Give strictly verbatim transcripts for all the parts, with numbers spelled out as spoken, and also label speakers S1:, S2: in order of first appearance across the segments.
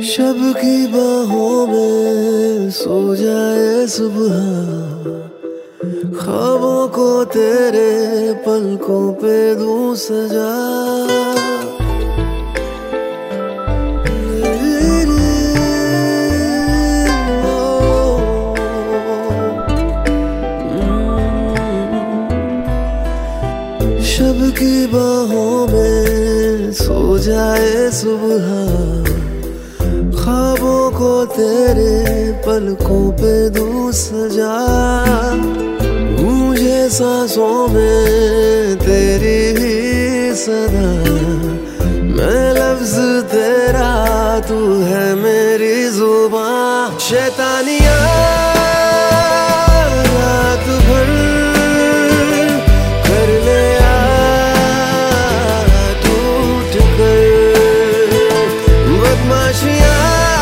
S1: शब की बाहों में सो जाए सुबह, ख्वाबों को तेरे पलकों पे दूं सजा। शब की बाहों में सो जाए सुबह, ख्वाबों को तेरे पलकों पे दूं सजा। गूंजे सांसों में तेरी ही सदा, मैं लफ्ज तेरा, तू है मेरी जुबां। शैतानियाँ रात भर कर ले टूट कर, बदमाशियाँ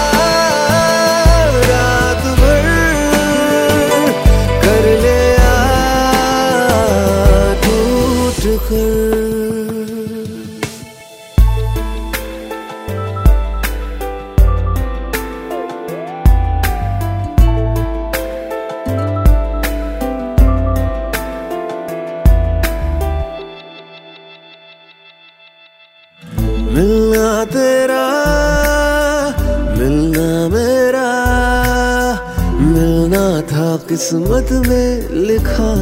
S1: मिलना तेरा, मिलना मेरा, मिलना था किस्मत में लिखा।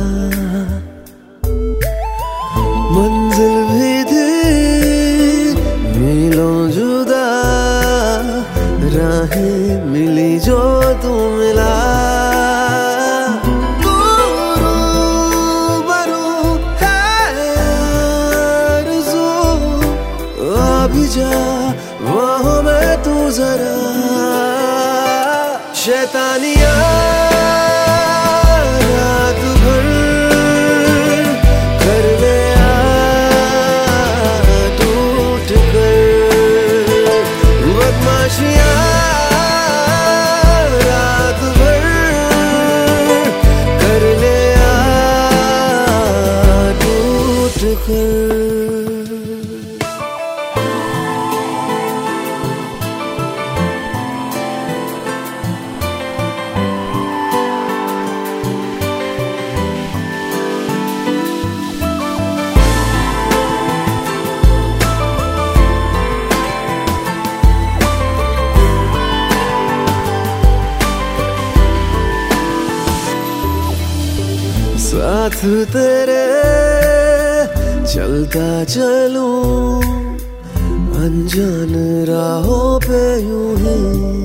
S1: मंजिल भी थी मीलों जुदा, राहें मिली जो तू मिला। भी जा वहाँ में तू जरा। शैतानियाँ रात भर कर ले टूट कर, बदमाशियाँ रात भर कर ले टूट कर। साथ तेरे चलता चलूं, अनजान राहों पे यूं ही।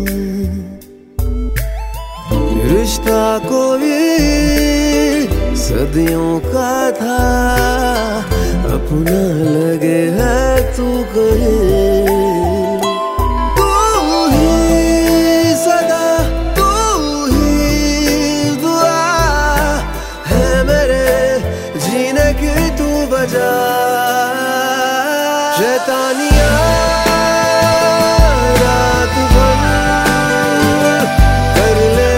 S1: रिश्ता कोई सदियों का था, अपना लगे है तू कहीं। शैतानियाँ रात भर कर ले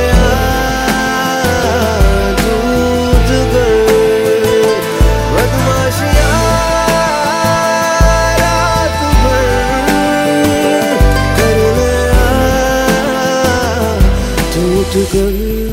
S1: टूट कर, बदमाशियाँ रात भर कर ले टूट कर।